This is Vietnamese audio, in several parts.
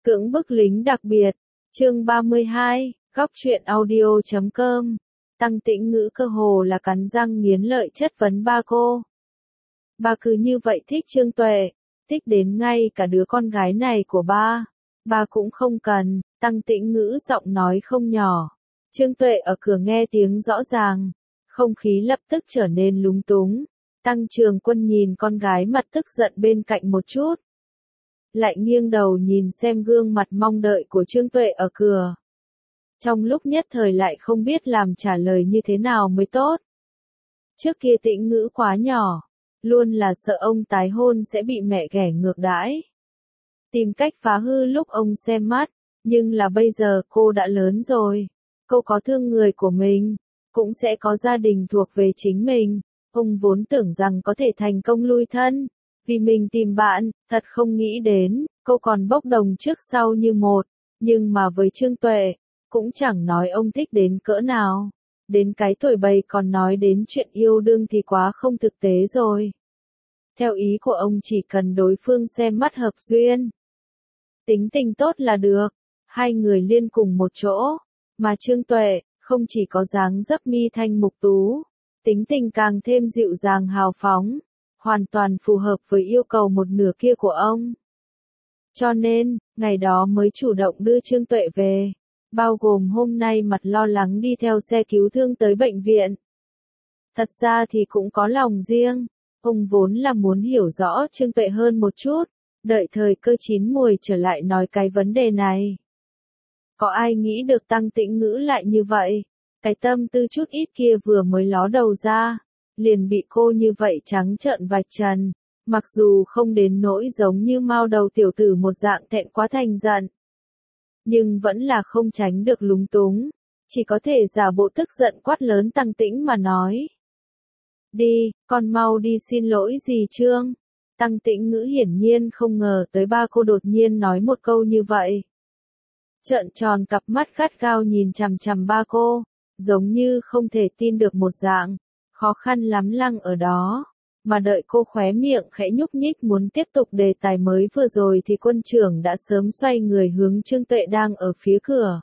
Cưỡng bức lính đặc biệt, chương 32, góc truyện audio.com. Tăng Tĩnh Ngữ cơ hồ là cắn răng nghiến lợi chất vấn ba cô. Ba cứ như vậy thích Trương Tuệ, thích đến ngay cả đứa con gái này của ba cũng không cần. Tăng Tĩnh Ngữ giọng nói không nhỏ. Trương Tuệ ở cửa nghe tiếng rõ ràng, không khí lập tức trở nên lúng túng. Tăng Trường Quân nhìn con gái mặt tức giận bên cạnh một chút, lại nghiêng đầu nhìn xem gương mặt mong đợi của Trương Tuệ ở cửa. Trong lúc nhất thời lại không biết làm trả lời như thế nào mới tốt. Trước kia Tĩnh Ngữ quá nhỏ, luôn là sợ ông tái hôn sẽ bị mẹ ghẻ ngược đãi, tìm cách phá hư lúc ông xem mắt, nhưng là bây giờ cô đã lớn rồi, cô có thương người của mình, cũng sẽ có gia đình thuộc về chính mình. Ông vốn tưởng rằng có thể thành công lui thân, vì mình tìm bạn, thật không nghĩ đến, cô còn bốc đồng trước sau như một, nhưng mà với Trương Tuệ, cũng chẳng nói ông thích đến cỡ nào, đến cái tuổi bầy còn nói đến chuyện yêu đương thì quá không thực tế rồi. Theo ý của ông chỉ cần đối phương xem mắt hợp duyên, tính tình tốt là được, hai người liên cùng một chỗ, mà Trương Tuệ, không chỉ có dáng dấp mi thanh mục tú, tính tình càng thêm dịu dàng hào phóng, hoàn toàn phù hợp với yêu cầu một nửa kia của ông. Cho nên, ngày đó mới chủ động đưa Trương Tuệ về, bao gồm hôm nay mặt lo lắng đi theo xe cứu thương tới bệnh viện. Thật ra thì cũng có lòng riêng, ông vốn là muốn hiểu rõ Trương Tuệ hơn một chút, đợi thời cơ chín muồi trở lại nói cái vấn đề này. Có ai nghĩ được Tăng Tĩnh Ngữ lại như vậy? Cái tâm tư chút ít kia vừa mới ló đầu ra, liền bị cô như vậy trắng trợn vạch trần, mặc dù không đến nỗi giống như mao đầu tiểu tử một dạng thẹn quá thành giận, nhưng vẫn là không tránh được lúng túng, chỉ có thể giả bộ tức giận quát lớn Tăng Tĩnh mà nói. Đi, con mau đi xin lỗi dì Trương. Tăng Tĩnh Ngữ hiển nhiên không ngờ tới ba cô đột nhiên nói một câu như vậy. Trợn tròn cặp mắt gắt gao nhìn chằm chằm ba cô, giống như không thể tin được một dạng, khó khăn lắm lăng ở đó, mà đợi cô khóe miệng khẽ nhúc nhích muốn tiếp tục đề tài mới vừa rồi thì quân trưởng đã sớm xoay người hướng Trương Tuệ đang ở phía cửa.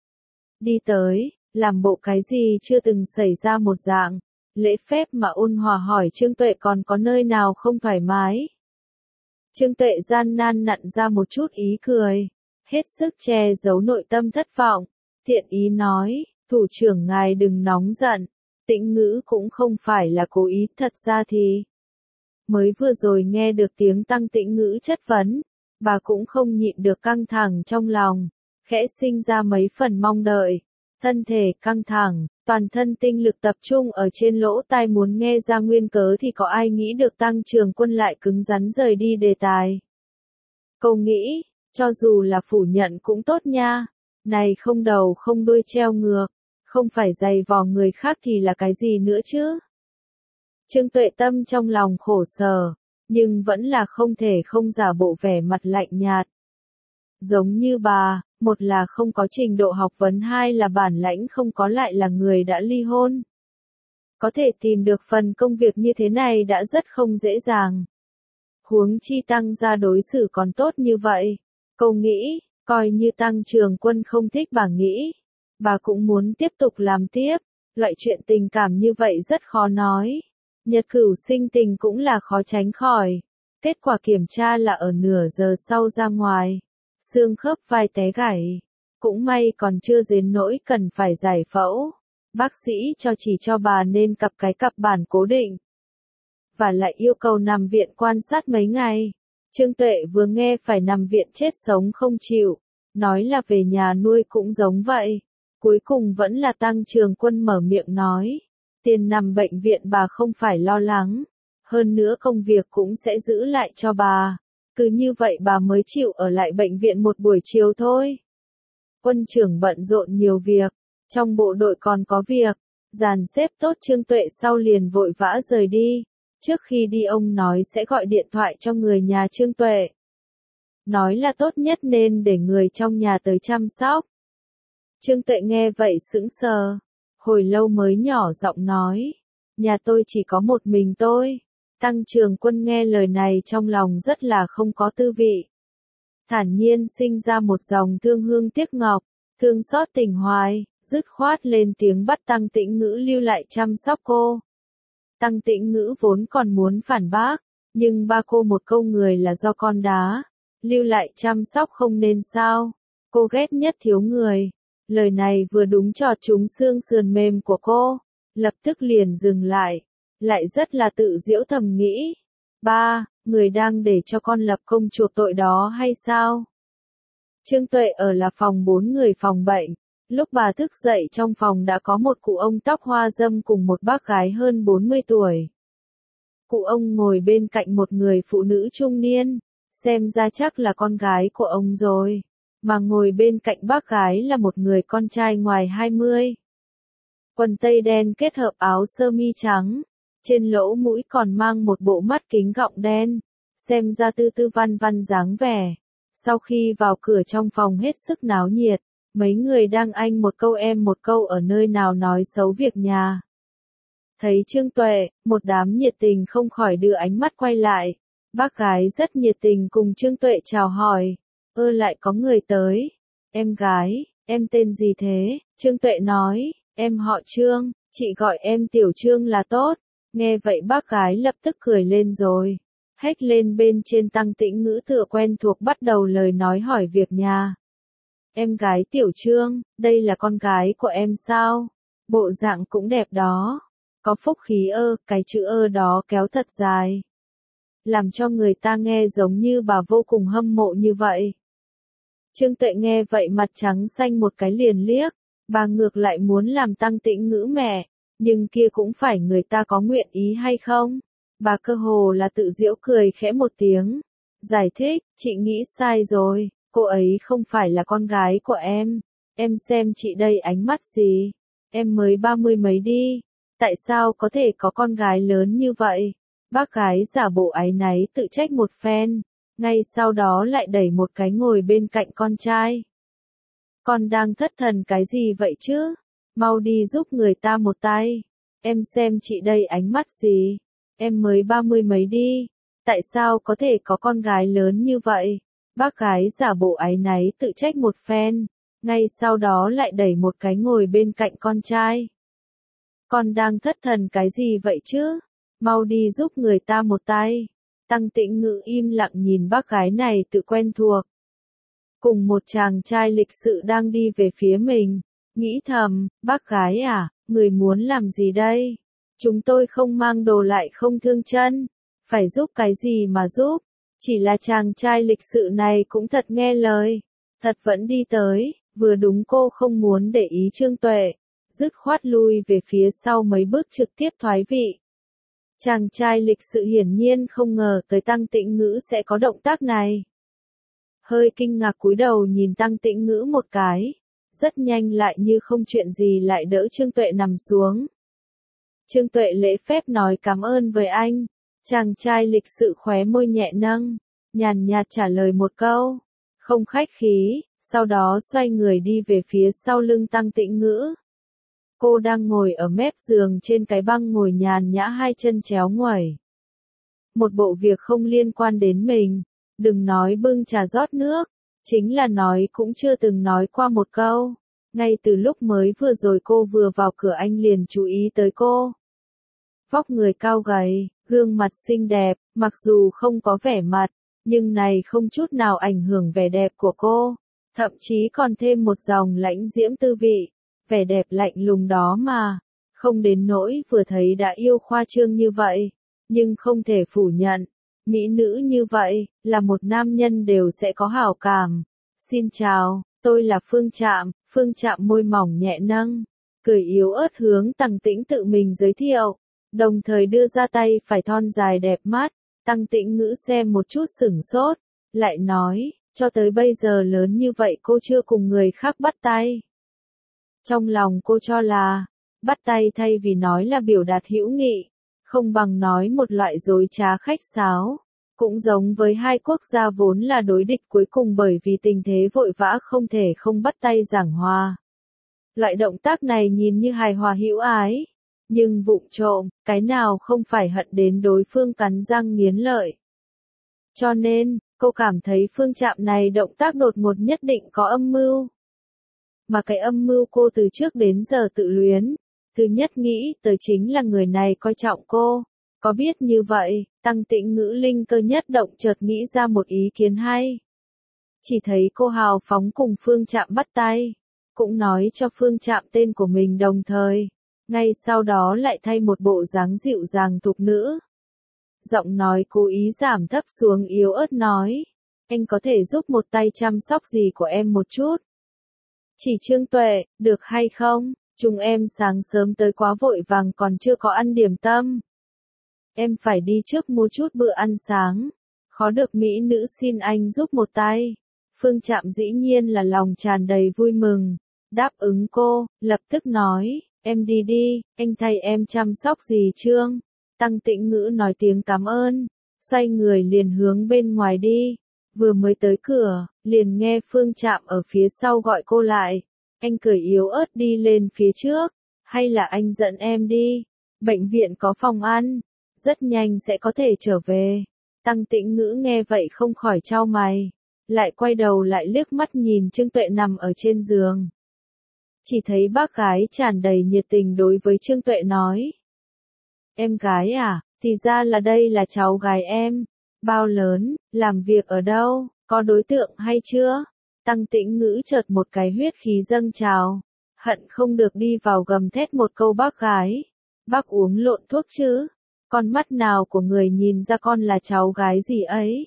Đi tới, làm bộ cái gì chưa từng xảy ra một dạng, lễ phép mà ôn hòa hỏi Trương Tuệ còn có nơi nào không thoải mái. Trương Tuệ gian nan nặn ra một chút ý cười, hết sức che giấu nội tâm thất vọng, thiện ý nói, thủ trưởng ngài đừng nóng giận, Tĩnh Ngữ cũng không phải là cố ý, thật ra thì mới vừa rồi nghe được tiếng Tăng Tĩnh Ngữ chất vấn, bà cũng không nhịn được căng thẳng trong lòng, khẽ sinh ra mấy phần mong đợi, thân thể căng thẳng, toàn thân tinh lực tập trung ở trên lỗ tai muốn nghe ra nguyên cớ thì có ai nghĩ được Tăng Trường Quân lại cứng rắn rời đi đề tài. Cô nghĩ, cho dù là phủ nhận cũng tốt nha, này không đầu không đuôi treo ngược, không phải giày vò người khác thì là cái gì nữa chứ. Trương Tuệ tâm trong lòng khổ sở, nhưng vẫn là không thể không giả bộ vẻ mặt lạnh nhạt. Giống như bà, một là không có trình độ học vấn, hai là bản lãnh không có, lại là người đã ly hôn. Có thể tìm được phần công việc như thế này đã rất không dễ dàng. Huống chi Tăng gia đối xử còn tốt như vậy. Cô nghĩ, coi như Tăng Trường Quân không thích bà nghĩ, bà cũng muốn tiếp tục làm tiếp, loại chuyện tình cảm như vậy rất khó nói. Nhật cửu sinh tình cũng là khó tránh khỏi. Kết quả kiểm tra là ở nửa giờ sau ra ngoài, xương khớp vai té gãy. Cũng may còn chưa đến nỗi cần phải giải phẫu. Bác sĩ chỉ cho bà nên cặp cặp bản cố định. Và lại yêu cầu nằm viện quan sát mấy ngày. Trương Tuệ vừa nghe phải nằm viện chết sống không chịu, nói là về nhà nuôi cũng giống vậy. Cuối cùng vẫn là Tăng Trường Quân mở miệng nói, tiền nằm bệnh viện bà không phải lo lắng, hơn nữa công việc cũng sẽ giữ lại cho bà, cứ như vậy bà mới chịu ở lại bệnh viện một buổi chiều thôi. Quân trưởng bận rộn nhiều việc, trong bộ đội còn có việc, dàn xếp tốt Trương Tuệ sau liền vội vã rời đi. Trước khi đi ông nói sẽ gọi điện thoại cho người nhà Trương Tuệ. Nói là tốt nhất nên để người trong nhà tới chăm sóc. Trương Tuệ nghe vậy sững sờ, hồi lâu mới nhỏ giọng nói, nhà tôi chỉ có một mình tôi. Tăng Trường Quân nghe lời này trong lòng rất là không có tư vị. thản nhiên sinh ra một dòng thương hương tiếc ngọc, thương xót tình hoài, dứt khoát lên tiếng bắt Tăng Tĩnh Ngữ lưu lại chăm sóc cô. Tăng Tĩnh Ngữ vốn còn muốn phản bác, nhưng ba cô một câu người là do con đá, lưu lại chăm sóc không nên sao, cô ghét nhất thiếu người. Lời này vừa đúng chọt trúng xương sườn mềm của cô, lập tức liền dừng lại rất là tự giễu thầm nghĩ. Ba, người đang để cho con lập công chuộc tội đó hay sao? Trương Tuệ ở là phòng 4 người phòng bệnh, lúc bà thức dậy trong phòng đã có một cụ ông tóc hoa râm cùng một bác gái hơn 40 tuổi. Cụ ông ngồi bên cạnh một người phụ nữ trung niên, xem ra chắc là con gái của ông rồi, mà ngồi bên cạnh bác gái là một người con trai ngoài 20. Quần tây đen kết hợp áo sơ mi trắng, trên lỗ mũi còn mang một bộ mắt kính gọng đen, xem ra tư tư văn văn dáng vẻ. Sau khi vào cửa trong phòng hết sức náo nhiệt, mấy người đang anh một câu em một câu ở nơi nào nói xấu việc nhà. Thấy Trương Tuệ, một đám nhiệt tình không khỏi đưa ánh mắt quay lại. Bác gái rất nhiệt tình cùng Trương Tuệ chào hỏi. Lại có người tới. Em gái, em tên gì thế? Trương Tuệ nói, em họ Trương, chị gọi em Tiểu Trương là tốt. Nghe vậy bác gái lập tức cười lên rồi. Hét lên bên trên Tăng Tĩnh Ngữ tựa quen thuộc bắt đầu lời nói hỏi việc nhà. Em gái Tiểu Trương, đây là con gái của em sao? Bộ dạng cũng đẹp đó. Có phúc khí cái chữ đó kéo thật dài. Làm cho người ta nghe giống như bà vô cùng hâm mộ như vậy. Trương Tuệ nghe vậy mặt trắng xanh một cái liền liếc, bà ngược lại muốn làm Tăng Tĩnh Ngữ mẹ, nhưng kia cũng phải người ta có nguyện ý hay không? Bà cơ hồ là tự giễu cười khẽ một tiếng. Giải thích, chị nghĩ sai rồi, cô ấy không phải là con gái của em xem chị đây ánh mắt gì, em mới 30 mấy đi, tại sao có thể có con gái lớn như vậy? Bác gái giả bộ áy náy tự trách một phen, ngay sau đó lại đẩy một cái ngồi bên cạnh con trai. Con đang thất thần cái gì vậy chứ? Mau đi giúp người ta một tay. Em xem chị đây ánh mắt gì? Em mới 30 mấy đi. Tại sao có thể có con gái lớn như vậy? Bác gái giả bộ áy náy tự trách một phen, ngay sau đó lại đẩy một cái ngồi bên cạnh con trai. Con đang thất thần cái gì vậy chứ? Mau đi giúp người ta một tay. Tăng Tĩnh Ngữ im lặng nhìn bác gái này tự quen thuộc. Cùng một chàng trai lịch sự đang đi về phía mình, nghĩ thầm, bác gái à, người muốn làm gì đây? Chúng tôi không mang đồ lại không thương chân, phải giúp cái gì mà giúp? Chỉ là chàng trai lịch sự này cũng thật nghe lời, thật vẫn đi tới, vừa đúng cô không muốn để ý Trương Tuệ, dứt khoát lui về phía sau mấy bước trực tiếp thoái vị. Chàng trai lịch sự hiển nhiên không ngờ tới Tăng Tĩnh Ngữ sẽ có động tác này. Hơi kinh ngạc cúi đầu nhìn Tăng Tĩnh Ngữ một cái, rất nhanh lại như không chuyện gì lại đỡ Trương Tuệ nằm xuống. Trương Tuệ lễ phép nói cảm ơn với anh, chàng trai lịch sự khóe môi nhẹ nâng, nhàn nhạt trả lời một câu, không khách khí, sau đó xoay người đi về phía sau lưng Tăng Tĩnh Ngữ. Cô đang ngồi ở mép giường trên cái băng ngồi nhàn nhã hai chân chéo nguẩy. Một bộ việc không liên quan đến mình, đừng nói bưng trà rót nước, chính là nói cũng chưa từng nói qua một câu. Ngay từ lúc mới vừa rồi cô vừa vào cửa anh liền chú ý tới cô. Vóc người cao gầy, gương mặt xinh đẹp, mặc dù không có vẻ mặt, nhưng này không chút nào ảnh hưởng vẻ đẹp của cô, thậm chí còn thêm một dòng lãnh diễm tư vị, vẻ đẹp lạnh lùng đó mà, không đến nỗi vừa thấy đã yêu khoa trương như vậy, nhưng không thể phủ nhận, mỹ nữ như vậy, là một nam nhân đều sẽ có hảo cảm. Xin chào, tôi là Phương Trạm môi mỏng nhẹ nâng, cười yếu ớt hướng Tăng Tĩnh tự mình giới thiệu, đồng thời đưa ra tay phải thon dài đẹp mắt. Tăng Tĩnh Ngữ xem một chút sửng sốt, lại nói, cho tới bây giờ lớn như vậy cô chưa cùng người khác bắt tay. Trong lòng cô cho là, bắt tay thay vì nói là biểu đạt hữu nghị, không bằng nói một loại dối trá khách sáo. Cũng giống với hai quốc gia vốn là đối địch cuối cùng bởi vì tình thế vội vã không thể không bắt tay giảng hòa. Loại động tác này nhìn như hài hòa hữu ái, nhưng vụng trộm, cái nào không phải hận đến đối phương cắn răng nghiến lợi. Cho nên, Cô cảm thấy Phương Trạm này động tác đột ngột nhất định có âm mưu. Mà cái âm mưu cô từ trước đến giờ tự luyến. Thứ nhất nghĩ tới chính là người này coi trọng cô. Có biết như vậy, Tăng Tĩnh Ngữ linh cơ nhất động chợt nghĩ ra một ý kiến hay. Chỉ thấy cô hào phóng cùng Phương Trạm bắt tay. Cũng nói cho Phương Trạm tên của mình đồng thời. Ngay sau đó lại thay một bộ dáng dịu dàng thục nữ. Giọng nói cố ý giảm thấp xuống yếu ớt nói. Anh có thể giúp một tay chăm sóc gì của em một chút. Chỉ Trương Tuệ, được hay không? Chúng em sáng sớm tới quá vội vàng còn chưa có ăn điểm tâm. Em phải đi trước mua chút bữa ăn sáng. Khó được mỹ nữ xin anh giúp một tay. Phương Trạm dĩ nhiên là lòng tràn đầy vui mừng. Đáp ứng cô, lập tức nói, em đi đi, anh thay em chăm sóc gì Trương. Tăng Tĩnh Ngữ nói tiếng cảm ơn, xoay người liền hướng bên ngoài đi. Vừa mới tới cửa, liền nghe Phương Trạm ở phía sau gọi cô lại. Anh cười yếu ớt đi lên phía trước, hay là anh dẫn em đi. Bệnh viện có phòng ăn, rất nhanh sẽ có thể trở về. Tăng Tĩnh Ngữ nghe vậy không khỏi chau mày, lại quay đầu lại liếc mắt nhìn Trương Tuệ nằm ở trên giường. Chỉ thấy bác gái tràn đầy nhiệt tình đối với Trương Tuệ nói. Em gái à, thì ra là đây là cháu gái em. Bao lớn, làm việc ở đâu, có đối tượng hay chưa? Tăng Tĩnh Ngữ chợt một cái huyết khí dâng trào. Hận không được đi vào gầm thét một câu bác gái. Bác uống lộn thuốc chứ? Con mắt nào của người nhìn ra con là cháu gái gì ấy?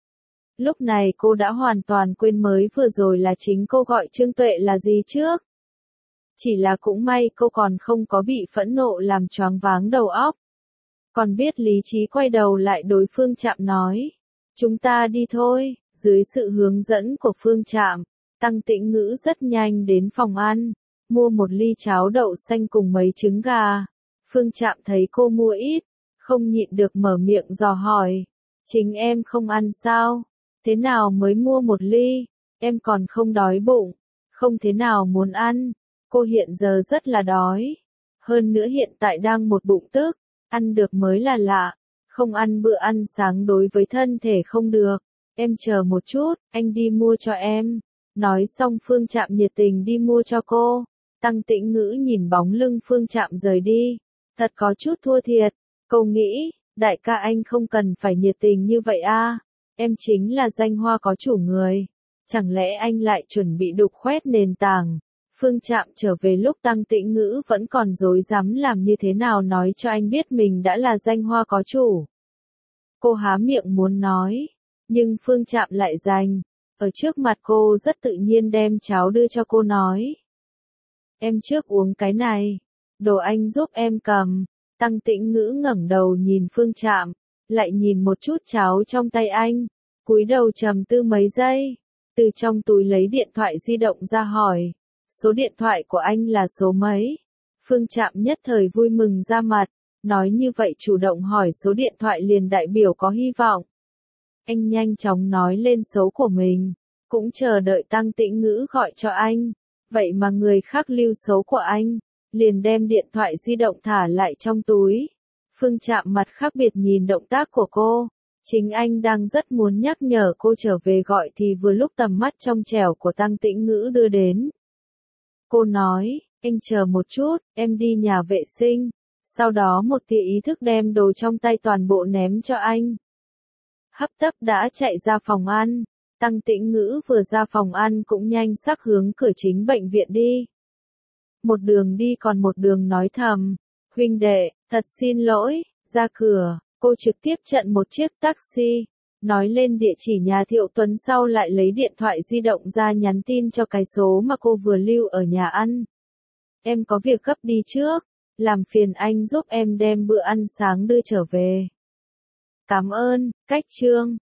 Lúc này cô đã hoàn toàn quên mới vừa rồi là chính cô gọi Trương Tuệ là gì trước. Chỉ là cũng may cô còn không có bị phẫn nộ làm choáng váng đầu óc. Còn biết lý trí quay đầu lại đối Phương Trạm nói. Chúng ta đi thôi, dưới sự hướng dẫn của Phương Trạm, Tăng Tĩnh Ngữ rất nhanh đến phòng ăn, mua một ly cháo đậu xanh cùng mấy trứng gà. Phương Trạm thấy cô mua ít, không nhịn được mở miệng dò hỏi. Chính em không ăn sao? Thế nào mới mua một ly? Em còn không đói bụng, không thế nào muốn ăn. Cô hiện giờ rất là đói. Hơn nữa hiện tại đang một bụng tức, ăn được mới là lạ. Không ăn bữa ăn sáng đối với thân thể không được. Em chờ một chút, anh đi mua cho em. Nói xong Phương Trạm nhiệt tình đi mua cho cô. Tăng Tĩnh Ngữ nhìn bóng lưng Phương Trạm rời đi. Thật có chút thua thiệt. Cô nghĩ, đại ca anh không cần phải nhiệt tình như vậy a. Em chính là danh hoa có chủ người. Chẳng lẽ anh lại chuẩn bị đục khoét nền tảng? Phương Trạm trở về lúc Tăng Tĩnh Ngữ vẫn còn rối rắm làm như thế nào nói cho anh biết mình đã là danh hoa có chủ. Cô há miệng muốn nói, nhưng Phương Trạm lại giành. Ở trước mặt cô rất tự nhiên đem cháo đưa cho cô nói. Em trước uống cái này, đồ anh giúp em cầm. Tăng Tĩnh Ngữ ngẩng đầu nhìn Phương Trạm, lại nhìn một chút cháo trong tay anh, cúi đầu trầm tư mấy giây, từ trong túi lấy điện thoại di động ra hỏi. Số điện thoại của anh là số mấy? Phương Trạm nhất thời vui mừng ra mặt, nói như vậy chủ động hỏi số điện thoại liền đại biểu có hy vọng. Anh nhanh chóng nói lên số của mình, cũng chờ đợi Tăng Tĩnh Ngữ gọi cho anh. Vậy mà người khác lưu số của anh, liền đem điện thoại di động thả lại trong túi. Phương Trạm mặt khác biệt nhìn động tác của cô. Chính anh đang rất muốn nhắc nhở cô trở về gọi thì vừa lúc tầm mắt trong trẻo của Tăng Tĩnh Ngữ đưa đến. Cô nói, anh chờ một chút, em đi nhà vệ sinh. Sau đó một tia ý thức đem đồ trong tay toàn bộ ném cho anh. Hấp tấp đã chạy ra phòng ăn. Tăng Tĩnh Ngữ vừa ra phòng ăn cũng nhanh sắc hướng cửa chính bệnh viện đi. Một đường đi còn một đường nói thầm. Huynh đệ, thật xin lỗi, ra cửa, cô trực tiếp chặn một chiếc taxi. Nói lên địa chỉ nhà Thiệu Tuấn sau lại lấy điện thoại di động ra nhắn tin cho cái số mà cô vừa lưu ở nhà ăn. Em có việc gấp đi trước, làm phiền anh giúp em đem bữa ăn sáng đưa trở về. Cảm ơn, cách Trương.